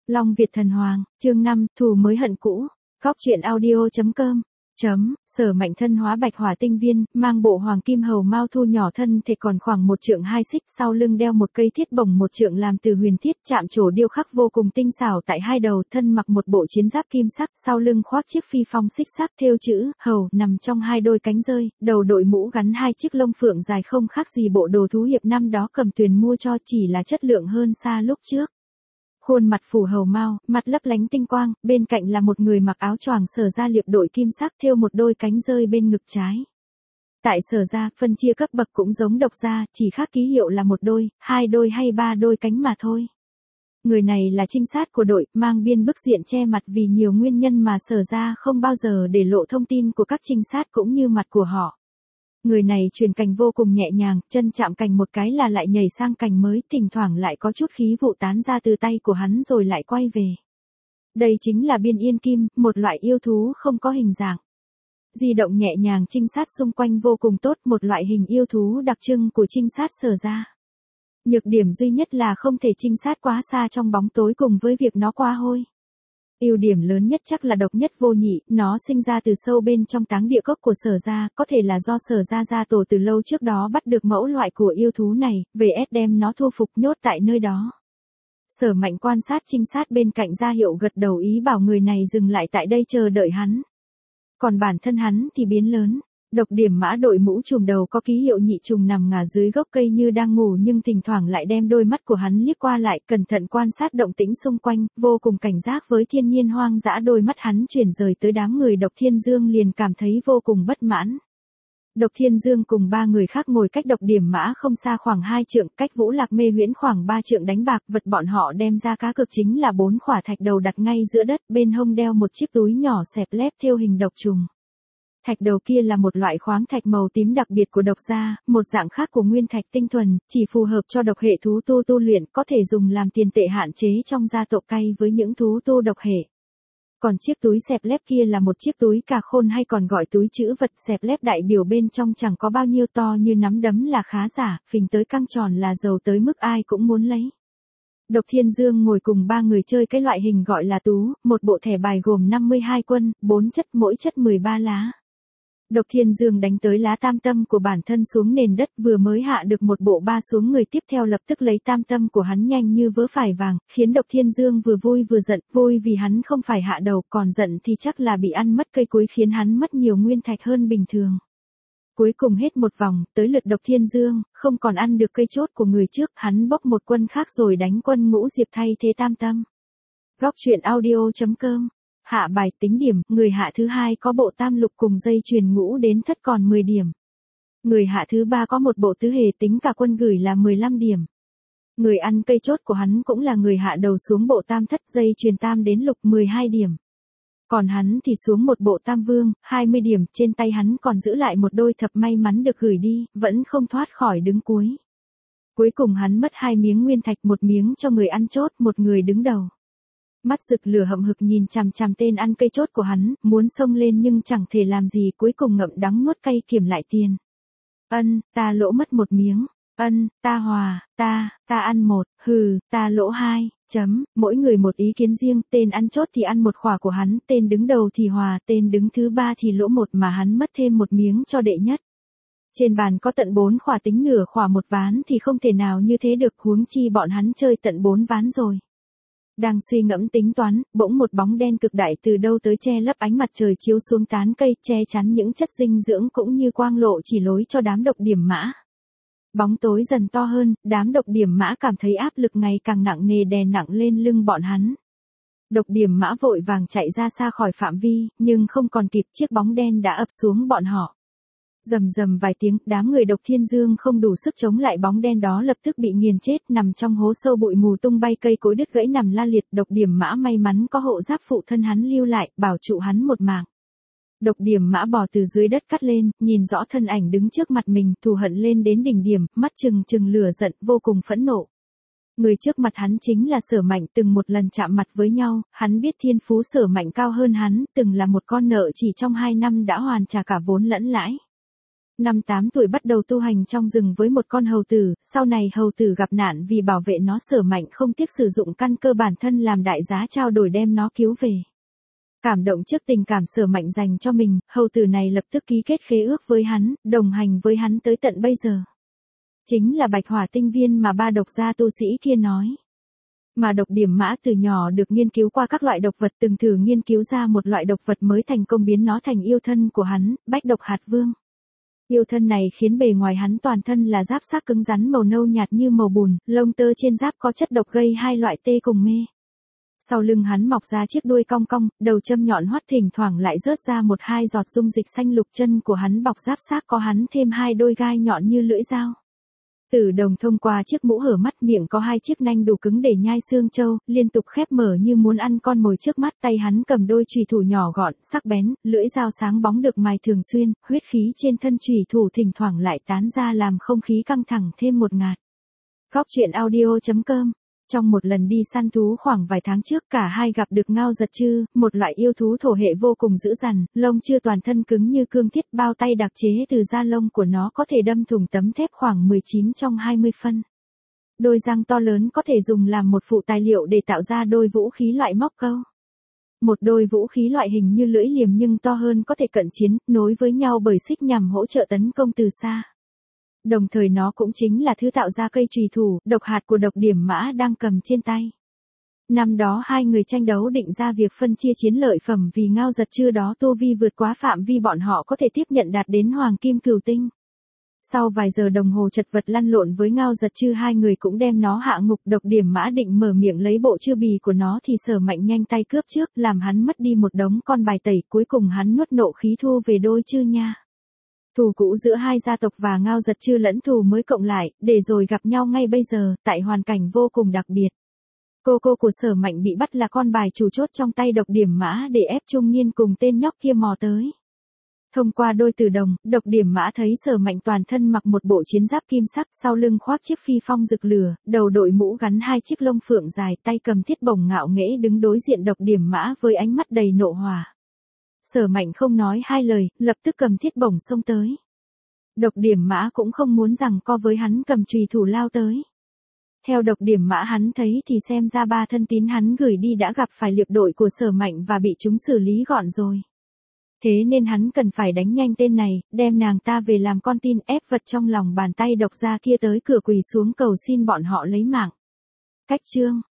Long Việt Thần Hoàng, chương 5, thù mới hận cũ. Góc truyện audio.com. Sở Mạnh thân hóa bạch hỏa tinh viên, mang bộ hoàng kim hầu mao thu nhỏ thân thể còn khoảng 1 trượng 2 xích, sau lưng đeo một cây thiết bổng 1 trượng làm từ huyền thiết, chạm trổ điêu khắc vô cùng tinh xảo tại hai đầu, thân mặc một bộ chiến giáp kim sắc, sau lưng khoác chiếc phi phong xích sắc thêu chữ hầu nằm trong 2 đôi cánh rơi, đầu đội mũ gắn 2 chiếc lông phượng dài không khác gì bộ đồ thú hiệp năm đó Cầm Tuyền mua cho, chỉ là chất lượng hơn xa lúc trước. Khuôn mặt phủ hầu mao, mặt lấp lánh tinh quang, bên cạnh là một người mặc áo choàng Sở Gia liệp đội kim sắc thêu một đôi cánh rơi bên ngực trái. Tại Sở Gia, phân chia cấp bậc cũng giống Độc Gia, chỉ khác ký hiệu là 1 đôi, 2 đôi hay 3 đôi cánh mà thôi. Người này là trinh sát của đội, mang biên bức diện che mặt vì nhiều nguyên nhân mà Sở Gia không bao giờ để lộ thông tin của các trinh sát cũng như mặt của họ. Người này truyền cành vô cùng nhẹ nhàng, chân chạm cành một cái là lại nhảy sang cành mới, thỉnh thoảng lại có chút khí vụ tán ra từ tay của hắn rồi lại quay về. Đây chính là biên yên kim, một loại yêu thú không có hình dạng. Di động nhẹ nhàng trinh sát xung quanh vô cùng tốt, một loại hình yêu thú đặc trưng của trinh sát Sở Gia. Nhược điểm duy nhất là không thể trinh sát quá xa trong bóng tối cùng với việc nó quá hôi. Ưu điểm lớn nhất chắc là độc nhất vô nhị, nó sinh ra từ sâu bên trong táng địa cốc của Sở Gia, có thể là do Sở Gia gia tổ từ lâu trước đó bắt được mẫu loại của yêu thú này, về đem nó thu phục nhốt tại nơi đó. Sở Mạnh quan sát trinh sát bên cạnh ra hiệu gật đầu ý bảo người này dừng lại tại đây chờ đợi hắn. Còn bản thân hắn thì biến lớn. Độc điểm mã đội mũ trùm đầu có ký hiệu nhị trùng nằm ngả dưới gốc cây như đang ngủ nhưng thỉnh thoảng lại đem đôi mắt của hắn liếc qua lại, cẩn thận quan sát động tĩnh xung quanh, vô cùng cảnh giác với thiên nhiên hoang dã. Đôi mắt hắn chuyển rời tới đám người Độc Thiên Dương liền cảm thấy vô cùng bất mãn. Độc Thiên Dương cùng 3 người khác ngồi cách độc điểm mã không xa khoảng 2 trượng, cách Vũ Lạc Mê Huyễn khoảng 3 trượng đánh bạc. Vật bọn họ đem ra cá cược chính là 4 khỏa thạch đầu đặt ngay giữa đất, bên hông đeo một chiếc túi nhỏ xẹp lép thêu hình độc trùng. Thạch đầu kia là một loại khoáng thạch màu tím đặc biệt của Độc Gia, một dạng khác của nguyên thạch tinh thuần, chỉ phù hợp cho độc hệ thú tu luyện, có thể dùng làm tiền tệ hạn chế trong gia tộc cay với những thú tu độc hệ. Còn chiếc túi xẹp lép kia là một chiếc túi cà khôn hay còn gọi túi trữ vật, xẹp lép đại biểu bên trong chẳng có bao nhiêu, to như nắm đấm là khá giả, phình tới căng tròn là giàu tới mức ai cũng muốn lấy. Độc Thiên Dương ngồi cùng 3 người chơi cái loại hình gọi là tú, một bộ thẻ bài gồm 52 quân, 4 chất, mỗi chất 13 lá. Độc Thiên Dương đánh tới lá tam tâm của bản thân xuống nền đất, vừa mới hạ được một bộ 3 xuống, người tiếp theo lập tức lấy tam tâm của hắn nhanh như vớ phải vàng, khiến Độc Thiên Dương vừa vui vừa giận, vui vì hắn không phải hạ đầu, còn giận thì chắc là bị ăn mất cây cuối khiến hắn mất nhiều nguyên thạch hơn bình thường. Cuối cùng hết một vòng, tới lượt Độc Thiên Dương, không còn ăn được cây chốt của người trước, hắn bốc một quân khác rồi đánh quân Ngũ Diệp thay thế tam tâm. Góc truyện audio.com. Hạ bài tính điểm, người hạ thứ 2 có bộ tam lục cùng dây chuyền ngũ đến thất còn 10 điểm. Người hạ thứ 3 có một bộ tứ hề tính cả quân gửi là 15 điểm. Người ăn cây chốt của hắn cũng là người hạ đầu xuống bộ tam thất dây chuyền tam đến lục 12 điểm. Còn hắn thì xuống một bộ tam vương, 20 điểm, trên tay hắn còn giữ lại một đôi thập may mắn được gửi đi, vẫn không thoát khỏi đứng cuối. Cuối cùng hắn mất 2 miếng nguyên thạch, 1 miếng cho người ăn chốt, một người đứng đầu. Mắt rực lửa hậm hực nhìn chằm chằm tên ăn cây chốt của hắn, muốn xông lên nhưng chẳng thể làm gì, cuối cùng ngậm đắng nuốt cay kiểm lại tiền. Ta lỗ mất 1 miếng. Ta hòa, ta ăn 1, ta lỗ 2, mỗi người một ý kiến riêng, tên ăn chốt thì ăn 1 khỏa của hắn, tên đứng đầu thì hòa, tên đứng thứ 3 thì lỗ 1 mà hắn mất thêm 1 miếng cho đệ nhất. Trên bàn có tận 4 khỏa, tính nửa khỏa 1 ván thì không thể nào như thế được, huống chi bọn hắn chơi tận 4 ván rồi. Đang suy ngẫm tính toán, bỗng một bóng đen cực đại từ đâu tới che lấp ánh mặt trời chiếu xuống tán cây, che chắn những chất dinh dưỡng cũng như quang lộ chỉ lối cho đám Độc điểm mã. Bóng tối dần to hơn, đám Độc điểm mã cảm thấy áp lực ngày càng nặng nề đè nặng lên lưng bọn hắn. Độc điểm mã vội vàng chạy ra xa khỏi phạm vi, nhưng không còn kịp, chiếc bóng đen đã ập xuống bọn họ. Rầm rầm vài tiếng, đám người Độc Thiên Dương không đủ sức chống lại bóng đen đó, lập tức bị nghiền chết, nằm trong hố sâu, bụi mù tung bay, cây cối đứt gãy nằm la liệt. Độc điểm mã may mắn có hộ giáp phụ thân hắn lưu lại, bảo trụ hắn một mạng. Độc điểm mã bò từ dưới đất cắt lên, nhìn rõ thân ảnh đứng trước mặt mình, thù hận lên đến đỉnh điểm, mắt trừng trừng lửa giận, vô cùng phẫn nộ. Người trước mặt hắn chính là Sở Mạnh, từng một lần chạm mặt với nhau, hắn biết thiên phú Sở Mạnh cao hơn hắn, từng là một con nợ chỉ trong 2 năm đã hoàn trả cả vốn lẫn lãi. Năm 8 tuổi bắt đầu tu hành trong rừng với một con hầu tử, sau này hầu tử gặp nạn vì bảo vệ nó Sở Mạnh không tiếc sử dụng căn cơ bản thân làm đại giá trao đổi đem nó cứu về. Cảm động trước tình cảm Sở Mạnh dành cho mình, hầu tử này lập tức ký kết khế ước với hắn, đồng hành với hắn tới tận bây giờ. Chính là Bạch Hỏa Tinh Viên mà ba độc gia tu sĩ kia nói. Mà độc điểm mã từ nhỏ được nghiên cứu qua các loại độc vật, từng thử nghiên cứu ra một loại độc vật mới thành công biến nó thành yêu thân của hắn, Bách Độc Hạt Vương. Yêu thân này khiến bề ngoài hắn toàn thân là giáp xác cứng rắn màu nâu nhạt như màu bùn, lông tơ trên giáp có chất độc gây hai loại tê cùng mê. Sau lưng hắn mọc ra chiếc đuôi cong cong, đầu châm nhọn hoắt thỉnh thoảng lại rớt ra một hai giọt dung dịch xanh lục, chân của hắn bọc giáp xác có hắn thêm hai đôi gai nhọn như lưỡi dao. Tử Đồng thông qua chiếc mũ hở mắt, miệng có hai chiếc nanh đủ cứng để nhai xương trâu, liên tục khép mở như muốn ăn con mồi trước mắt. Tay hắn cầm đôi chùy thủ nhỏ gọn, sắc bén, lưỡi dao sáng bóng được mài thường xuyên, huyết khí trên thân chùy thủ thỉnh thoảng lại tán ra làm không khí căng thẳng thêm một ngạt. Góc truyện audio.com. Trong một lần đi săn thú khoảng vài tháng trước, cả hai gặp được Ngao Giật Chư, một loại yêu thú thổ hệ vô cùng dữ dằn, lông chư toàn thân cứng như cương thiết, bao tay đặc chế từ da lông của nó có thể đâm thủng tấm thép khoảng 19 trong 20 phân. Đôi răng to lớn có thể dùng làm một phụ tài liệu để tạo ra đôi vũ khí loại móc câu. Một đôi vũ khí loại hình như lưỡi liềm nhưng to hơn có thể cận chiến, nối với nhau bởi xích nhằm hỗ trợ tấn công từ xa. Đồng thời nó cũng chính là thứ tạo ra cây chùy thủ, độc hạt của độc điểm mã đang cầm trên tay. Năm đó hai người tranh đấu định ra việc phân chia chiến lợi phẩm vì Ngao Giật Chư đó tu vi vượt quá phạm vi bọn họ có thể tiếp nhận đạt đến Hoàng Kim Cửu Tinh. Sau vài giờ đồng hồ chật vật lăn lộn với Ngao Giật Chư, hai người cũng đem nó hạ ngục. Độc điểm mã định mở miệng lấy bộ chư bì của nó thì Sở Mạnh nhanh tay cướp trước, làm hắn mất đi một đống con bài tẩy, cuối cùng hắn nuốt nộ khí thu về đôi chư nha. Thù cũ giữa hai gia tộc và Ngao Giật Chư lẫn thù mới cộng lại, để rồi gặp nhau ngay bây giờ, tại hoàn cảnh vô cùng đặc biệt. Cô của Sở Mạnh bị bắt là con bài chủ chốt trong tay độc điểm mã để ép Trung Niên cùng tên nhóc kia mò tới. Thông qua đôi từ đồng, độc điểm mã thấy Sở Mạnh toàn thân mặc một bộ chiến giáp kim sắc, sau lưng khoác chiếc phi phong rực lửa, đầu đội mũ gắn hai chiếc lông phượng dài, tay cầm thiết bổng ngạo nghễ đứng đối diện độc điểm mã với ánh mắt đầy nộ hỏa. Sở Mạnh không nói hai lời, lập tức cầm thiết bổng xông tới. Độc điểm mã cũng không muốn rằng co với hắn, cầm chùy thủ lao tới. Theo độc điểm mã hắn thấy thì xem ra ba thân tín hắn gửi đi đã gặp phải liệp đội của Sở Mạnh và bị chúng xử lý gọn rồi. Thế nên hắn cần phải đánh nhanh tên này, đem nàng ta về làm con tin, ép vật trong lòng bàn tay độc gia kia tới cửa quỳ xuống cầu xin bọn họ lấy mạng. Cách chương